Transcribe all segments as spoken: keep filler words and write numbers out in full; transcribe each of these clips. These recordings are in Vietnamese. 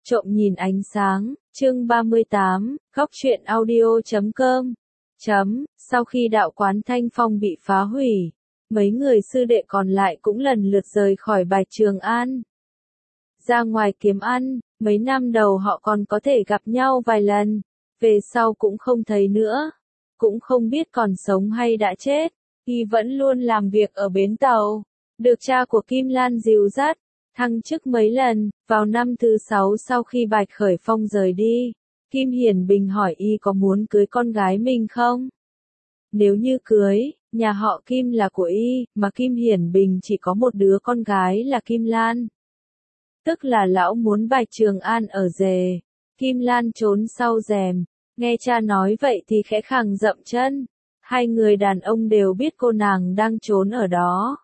Trộm nhìn ánh sáng, chương ba mươi tám, góc truyện audio chấm com. Chấm, sau khi đạo quán Thanh Phong bị phá hủy, mấy người sư đệ còn lại cũng lần lượt rời khỏi Bạch Trường An. Ra ngoài kiếm ăn, mấy năm đầu họ còn có thể gặp nhau vài lần, về sau cũng không thấy nữa. Cũng không biết còn sống hay đã chết, y vẫn luôn làm việc ở bến tàu, được cha của Kim Lan dìu dắt, thăng chức mấy lần. Vào năm thứ sáu sau khi Bạch Khởi Phong rời đi, Kim Hiển Bình hỏi y có muốn cưới con gái mình không? Nếu như cưới, nhà họ Kim là của y, mà Kim Hiển Bình chỉ có một đứa con gái là Kim Lan. Tức là lão muốn Bạch Trường An ở rể. Kim Lan trốn sau rèm, nghe cha nói vậy thì khẽ khàng dậm chân. Hai người đàn ông đều biết cô nàng đang trốn ở đó,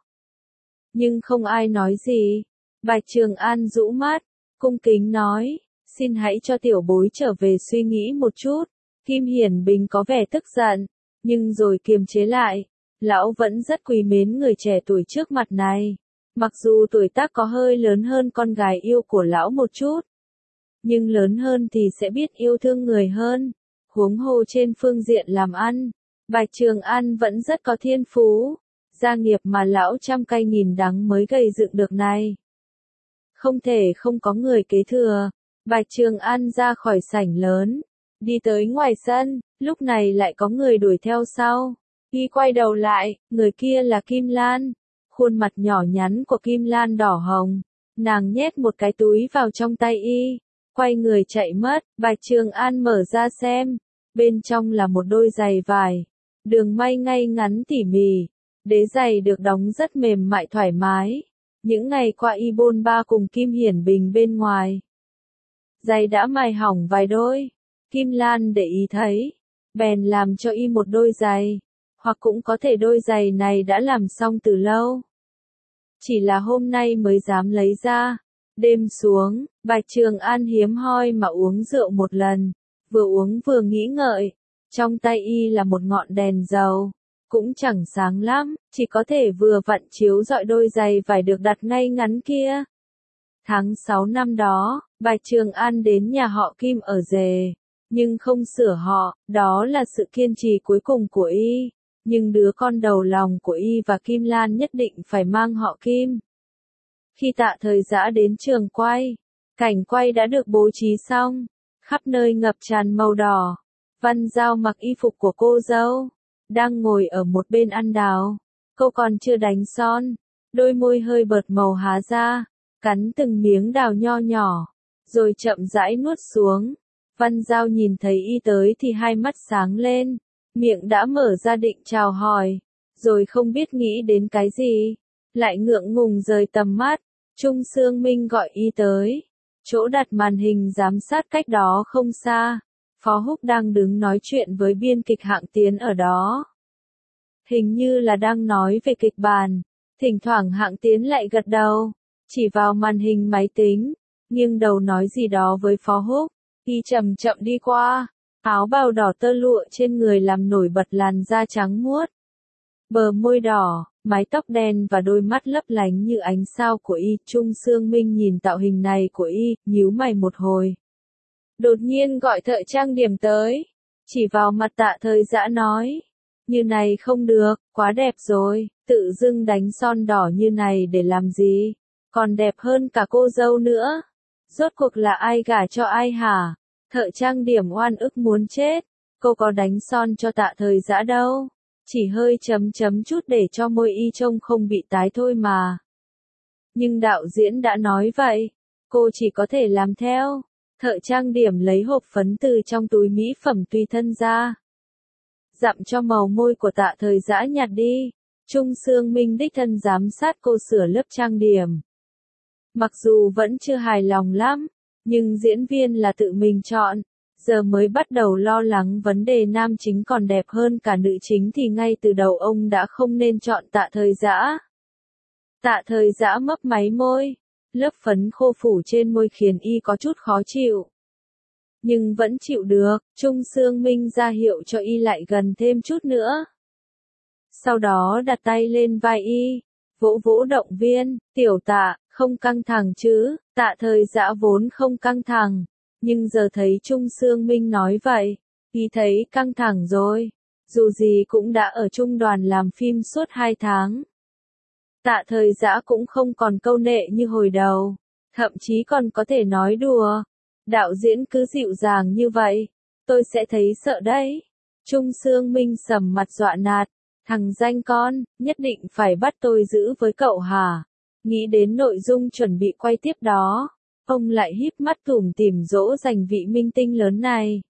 nhưng không ai nói gì. Bạch Trường An rũ mắt, cung kính nói, xin hãy cho tiểu bối trở về suy nghĩ một chút. Kim Hiển Bình có vẻ tức giận, nhưng rồi kiềm chế lại. Lão vẫn rất quý mến người trẻ tuổi trước mặt này. Mặc dù tuổi tác có hơi lớn hơn con gái yêu của lão một chút, nhưng lớn hơn thì sẽ biết yêu thương người hơn. Huống hồ trên phương diện làm ăn, Bạch Trường An vẫn rất có thiên phú. Gia nghiệp mà lão trăm cay nghìn đắng mới gây dựng được này, không thể không có người kế thừa. Bạch Trường An ra khỏi sảnh lớn, đi tới ngoài sân, lúc này lại có người đuổi theo sau. Y quay đầu lại, người kia là Kim Lan. Khuôn mặt nhỏ nhắn của Kim Lan đỏ hồng, nàng nhét một cái túi vào trong tay y, quay người chạy mất. Bạch Trường An mở ra xem, bên trong là một đôi giày vải, đường may ngay ngắn tỉ mỉ, đế giày được đóng rất mềm mại thoải mái. Những ngày qua y bôn ba cùng Kim Hiển Bình bên ngoài, giày đã mài hỏng vài đôi. Kim Lan để ý thấy, bèn làm cho y một đôi giày, hoặc cũng có thể đôi giày này đã làm xong từ lâu, chỉ là hôm nay mới dám lấy ra. Đêm xuống, Bạch Trường An hiếm hoi mà uống rượu một lần, vừa uống vừa nghĩ ngợi. Trong tay y là một ngọn đèn dầu, cũng chẳng sáng lắm, chỉ có thể vừa vặn chiếu rọi đôi giày vải được đặt ngay ngắn kia. Tháng sáu năm đó, Bạch Trường An đến nhà họ Kim ở rể, nhưng không sửa họ, đó là sự kiên trì cuối cùng của y. Nhưng đứa con đầu lòng của y và Kim Lan nhất định phải mang họ Kim. Khi Tạ Thời Dã đến trường quay, cảnh quay đã được bố trí xong, khắp nơi ngập tràn màu đỏ. Văn Giao mặc y phục của cô dâu, đang ngồi ở một bên ăn đào. Cô còn chưa đánh son, đôi môi hơi bợt màu há ra, cắn từng miếng đào nho nhỏ, rồi chậm rãi nuốt xuống. Văn Giao nhìn thấy y tới thì hai mắt sáng lên, miệng đã mở ra định chào hỏi, rồi không biết nghĩ đến cái gì, lại ngượng ngùng rời tầm mắt. Trung Sương Minh gọi y tới, chỗ đặt màn hình giám sát cách đó không xa. Phó Húc đang đứng nói chuyện với biên kịch Hạng Tiến ở đó. Hình như là đang nói về kịch bản, thỉnh thoảng Hạng Tiến lại gật đầu, chỉ vào màn hình máy tính, nghiêng đầu nói gì đó với Phó Húc. Y chậm chậm đi qua, áo bào đỏ tơ lụa trên người làm nổi bật làn da trắng muốt, bờ môi đỏ, mái tóc đen và đôi mắt lấp lánh như ánh sao của y. Trung Sương Minh nhìn tạo hình này của y, nhíu mày một hồi. Đột nhiên gọi thợ trang điểm tới, chỉ vào mặt Tạ Thời Dã nói, như này không được, quá đẹp rồi, tự dưng đánh son đỏ như này để làm gì, còn đẹp hơn cả cô dâu nữa. Rốt cuộc là ai gả cho ai hả? Thợ trang điểm oan ức muốn chết, cô có đánh son cho Tạ Thời Dã đâu, chỉ hơi chấm chấm chút để cho môi y trông không bị tái thôi mà. Nhưng đạo diễn đã nói vậy, cô chỉ có thể làm theo. Thợ trang điểm lấy hộp phấn từ trong túi mỹ phẩm tùy thân ra, dặm cho màu môi của Tạ Thời Dã nhạt đi. Trung Sương Minh đích thân giám sát cô sửa lớp trang điểm. Mặc dù vẫn chưa hài lòng lắm, nhưng diễn viên là tự mình chọn, giờ mới bắt đầu lo lắng vấn đề nam chính còn đẹp hơn cả nữ chính thì ngay từ đầu ông đã không nên chọn Tạ Thời Dã. Tạ Thời Dã mấp máy môi, lớp phấn khô phủ trên môi khiến y có chút khó chịu. Nhưng vẫn chịu được, Trung Sương Minh ra hiệu cho y lại gần thêm chút nữa. Sau đó đặt tay lên vai y, vỗ vỗ động viên, tiểu Tạ, Không căng thẳng chứ, Tạ Thời Dã vốn không căng thẳng, nhưng giờ thấy Trung Sương Minh nói vậy, y thấy căng thẳng rồi, dù gì cũng đã ở trung đoàn làm phim suốt hai tháng. Tạ Thời Dã cũng không còn câu nệ như hồi đầu, thậm chí còn có thể nói đùa. Đạo diễn cứ dịu dàng như vậy, tôi sẽ thấy sợ đấy. Trung Sương Minh sầm mặt dọa nạt, thằng danh con, nhất định phải bắt tôi giữ với cậu hả? Nghĩ đến nội dung chuẩn bị quay tiếp đó, ông lại híp mắt tủm tỉm dỗ dành vị minh tinh lớn này.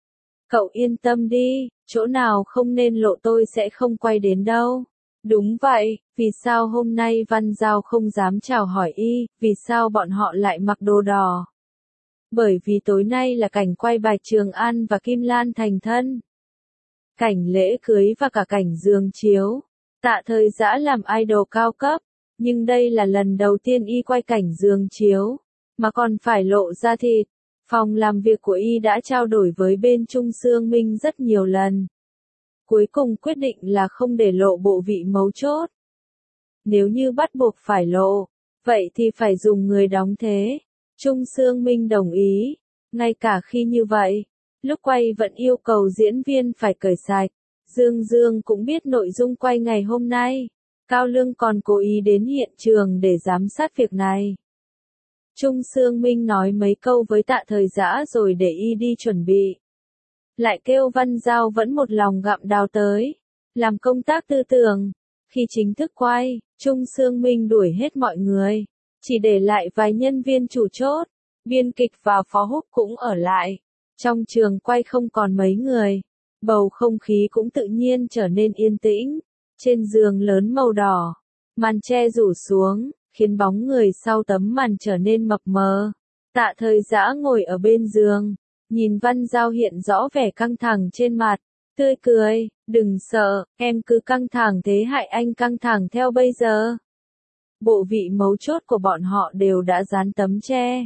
Cậu yên tâm đi, chỗ nào không nên lộ tôi sẽ không quay đến đâu. Đúng vậy, vì sao hôm nay Văn Giao không dám chào hỏi y, vì sao bọn họ lại mặc đồ đỏ? Bởi vì tối nay là cảnh quay Bạch Trường An và Kim Lan thành thân. Cảnh lễ cưới và cả cảnh giường chiếu. Tạ Thời Dã làm idol cao cấp, nhưng đây là lần đầu tiên y quay cảnh giường chiếu, mà còn phải lộ ra thịt. Phòng làm việc của y đã trao đổi với bên Trung Sương Minh rất nhiều lần. Cuối cùng quyết định là không để lộ bộ vị mấu chốt. Nếu như bắt buộc phải lộ, vậy thì phải dùng người đóng thế. Trung Sương Minh đồng ý, ngay cả khi như vậy, lúc quay vẫn yêu cầu diễn viên phải cởi sạch. Dương Dương cũng biết nội dung quay ngày hôm nay, Cao Lương còn cố ý đến hiện trường để giám sát việc này. Trung Sương Minh nói mấy câu với Tạ Thời Dã rồi để y đi chuẩn bị. Lại kêu Văn Giao vẫn một lòng gặm đào tới, làm công tác tư tưởng. Khi chính thức quay, Trung Sương Minh đuổi hết mọi người, chỉ để lại vài nhân viên chủ chốt, biên kịch và phó húc cũng ở lại. Trong trường quay không còn mấy người, bầu không khí cũng tự nhiên trở nên yên tĩnh. Trên giường lớn màu đỏ, màn che rủ xuống, khiến bóng người sau tấm màn trở nên mập mờ. Tạ Thời Dã ngồi ở bên giường, nhìn Văn Giao hiện rõ vẻ căng thẳng trên mặt, tươi cười, đừng sợ, em cứ căng thẳng thế hại anh căng thẳng theo bây giờ. Bộ vị mấu chốt của bọn họ đều đã dán tấm che.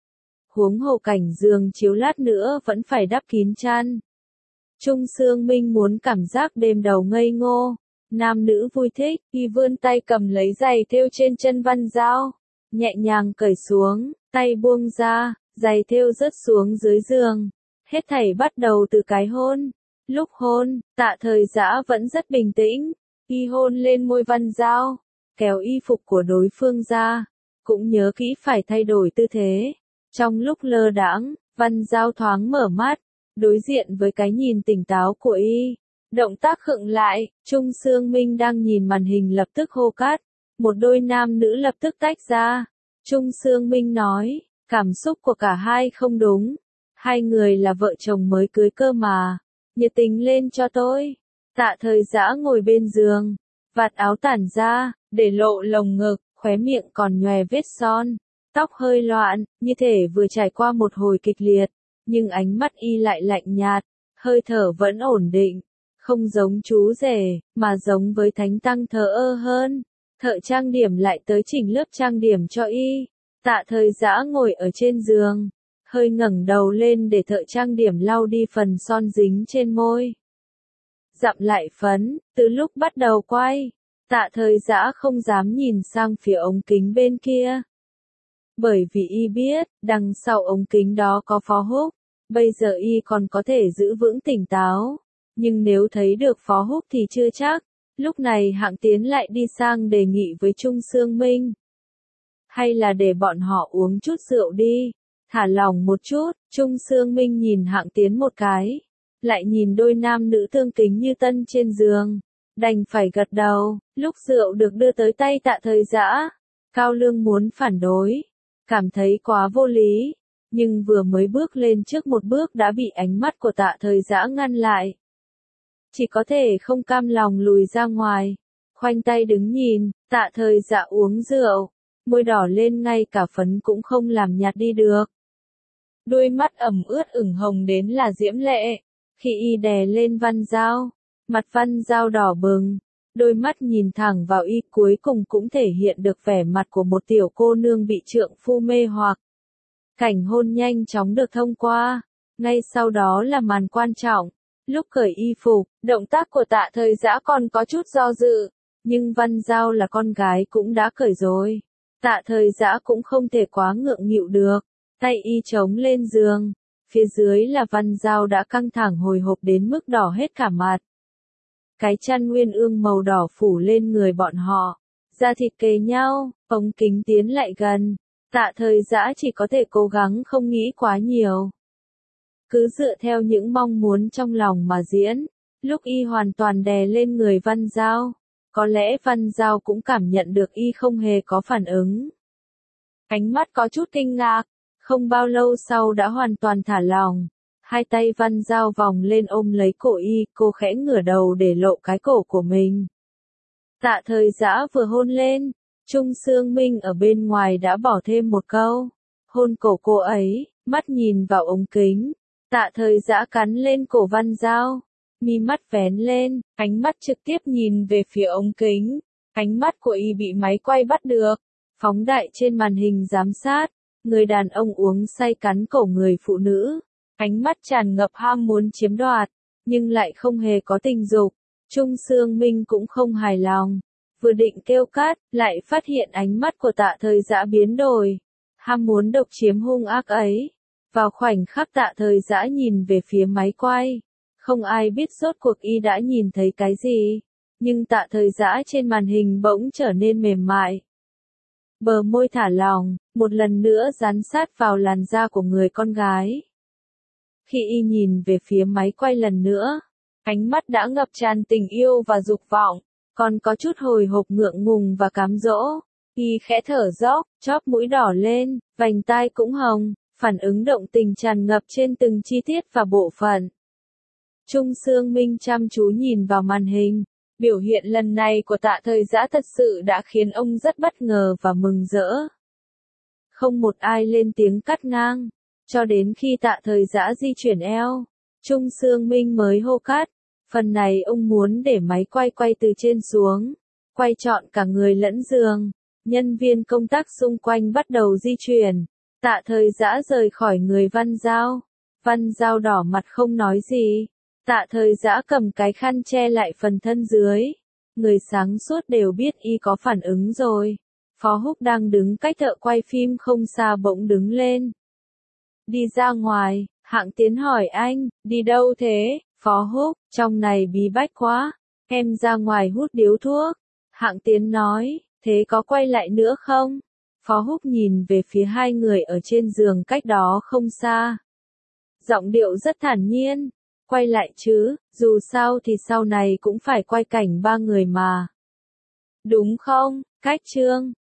Huống hồ cảnh giường chiếu lát nữa vẫn phải đắp kín chăn. Trung Sương Minh muốn cảm giác đêm đầu ngây ngô. Nam nữ vui thích, y vươn tay cầm lấy giày thêu trên chân Văn Giao, nhẹ nhàng cởi xuống, tay buông ra, giày thêu rớt xuống dưới giường. Hết thảy bắt đầu từ cái hôn. Lúc hôn, Tạ Thời Dã vẫn rất bình tĩnh, y hôn lên môi Văn Giao, kéo y phục của đối phương ra, cũng nhớ kỹ phải thay đổi tư thế. Trong lúc lơ đãng, Văn Giao thoáng mở mắt, đối diện với cái nhìn tỉnh táo của y. Động tác khựng lại, Trung Sương Minh đang nhìn màn hình lập tức hô cắt. Một đôi nam nữ lập tức tách ra. Trung Sương Minh nói, cảm xúc của cả hai không đúng. Hai người là vợ chồng mới cưới cơ mà. Nhiệt tình lên cho tôi. Tạ Thời Dã ngồi bên giường, vạt áo tản ra, để lộ lồng ngực, khóe miệng còn nhòe vết son. Tóc hơi loạn, như thể vừa trải qua một hồi kịch liệt. Nhưng ánh mắt y lại lạnh nhạt, hơi thở vẫn ổn định. Không giống chú rể, mà giống với thánh tăng thờ ơ hơn. Thợ trang điểm lại tới chỉnh lớp trang điểm cho y. Tạ Thời Dã ngồi ở trên giường, hơi ngẩng đầu lên để thợ trang điểm lau đi phần son dính trên môi. Dặm lại phấn, từ lúc bắt đầu quay, Tạ Thời Dã không dám nhìn sang phía ống kính bên kia. Bởi vì y biết, đằng sau ống kính đó có Phó Húc, bây giờ y còn có thể giữ vững tỉnh táo. Nhưng nếu thấy được Phó Húc thì chưa chắc. Lúc này Hạng Tiến lại đi sang đề nghị với Trung Sương Minh. Hay là để bọn họ uống chút rượu đi, thả lỏng một chút. Trung Sương Minh nhìn Hạng Tiến một cái, lại nhìn đôi nam nữ tương kính như tân trên giường, đành phải gật đầu. Lúc rượu được đưa tới tay Tạ Thời Dã, Cao Lương muốn phản đối, cảm thấy quá vô lý, nhưng vừa mới bước lên trước một bước đã bị ánh mắt của Tạ Thời Dã ngăn lại. Chỉ có thể không cam lòng lùi ra ngoài, khoanh tay đứng nhìn. Tạ Thời Dã uống rượu, môi đỏ lên ngay cả phấn cũng không làm nhạt đi được. Đôi mắt ẩm ướt ửng hồng đến là diễm lệ, khi y đè lên Văn Giao, mặt Văn Giao đỏ bừng, đôi mắt nhìn thẳng vào y cuối cùng cũng thể hiện được vẻ mặt của một tiểu cô nương bị trượng phu mê hoặc. Cảnh hôn nhanh chóng được thông qua, ngay sau đó là màn quan trọng. Lúc cởi y phục, động tác của Tạ Thời Dã còn có chút do dự, nhưng Văn Giao là con gái cũng đã cởi rồi. Tạ Thời Dã cũng không thể quá ngượng nghịu được, tay y chống lên giường, phía dưới là Văn Dao đã căng thẳng hồi hộp đến mức đỏ hết cả mặt. Cái chăn nguyên ương màu đỏ phủ lên người bọn họ, da thịt kề nhau, ống kính tiến lại gần, Tạ Thời Dã chỉ có thể cố gắng không nghĩ quá nhiều. Cứ dựa theo những mong muốn trong lòng mà diễn, lúc y hoàn toàn đè lên người Văn Dao, có lẽ Văn Dao cũng cảm nhận được y không hề có phản ứng. Ánh mắt có chút kinh ngạc, không bao lâu sau đã hoàn toàn thả lỏng. Hai tay Văn Dao vòng lên ôm lấy cổ y, cô khẽ ngửa đầu để lộ cái cổ của mình. Tạ Thời Dã vừa hôn lên, Trung Sương Minh ở bên ngoài đã bỏ thêm một câu, hôn cổ cô ấy, mắt nhìn vào ống kính. Tạ Thời Dã cắn lên cổ Văn Dao, mi mắt vén lên, ánh mắt trực tiếp nhìn về phía ống kính. Ánh mắt của y bị máy quay bắt được, phóng đại trên màn hình giám sát. Người đàn ông uống say cắn cổ người phụ nữ, ánh mắt tràn ngập ham muốn chiếm đoạt, nhưng lại không hề có tình dục. Trung Sương Minh cũng không hài lòng, vừa định kêu cắt, lại phát hiện ánh mắt của Tạ Thời Dã biến đổi. Ham muốn độc chiếm hung ác ấy. Vào khoảnh khắc Tạ Thời Dã nhìn về phía máy quay, không ai biết rốt cuộc y đã nhìn thấy cái gì, nhưng Tạ Thời Dã trên màn hình bỗng trở nên mềm mại. Bờ môi thả lỏng, một lần nữa dán sát vào làn da của người con gái. Khi y nhìn về phía máy quay lần nữa, ánh mắt đã ngập tràn tình yêu và dục vọng, còn có chút hồi hộp ngượng ngùng và cám dỗ. Y khẽ thở dốc, chóp mũi đỏ lên, vành tai cũng hồng, phản ứng động tình tràn ngập trên từng chi tiết và bộ phận. Trung Sương Minh chăm chú nhìn vào màn hình. Biểu hiện lần này của Tạ Thời Dã thật sự đã khiến ông rất bất ngờ và mừng rỡ. Không một ai lên tiếng cắt ngang, cho đến khi Tạ Thời Dã di chuyển eo, Trung Sương Minh mới hô cắt. Phần này ông muốn để máy quay quay từ trên xuống, quay trọn cả người lẫn giường. Nhân viên công tác xung quanh bắt đầu di chuyển. Tạ Thời Dã rời khỏi người Văn Dao. Văn Dao đỏ mặt không nói gì. Tạ Thời Dã cầm cái khăn che lại phần thân dưới. Người sáng suốt đều biết y có phản ứng rồi. Phó Húc đang đứng cách thợ quay phim không xa bỗng đứng lên. Đi ra ngoài, Hạng Tiến hỏi anh, đi đâu thế? Phó Húc, trong này bí bách quá, em ra ngoài hút điếu thuốc. Hạng Tiến nói, thế có quay lại nữa không? Phó Húc nhìn về phía hai người ở trên giường cách đó không xa. Giọng điệu rất thản nhiên. Quay lại chứ, dù sao thì sau này cũng phải quay cảnh ba người mà. Đúng không, Cách Trương?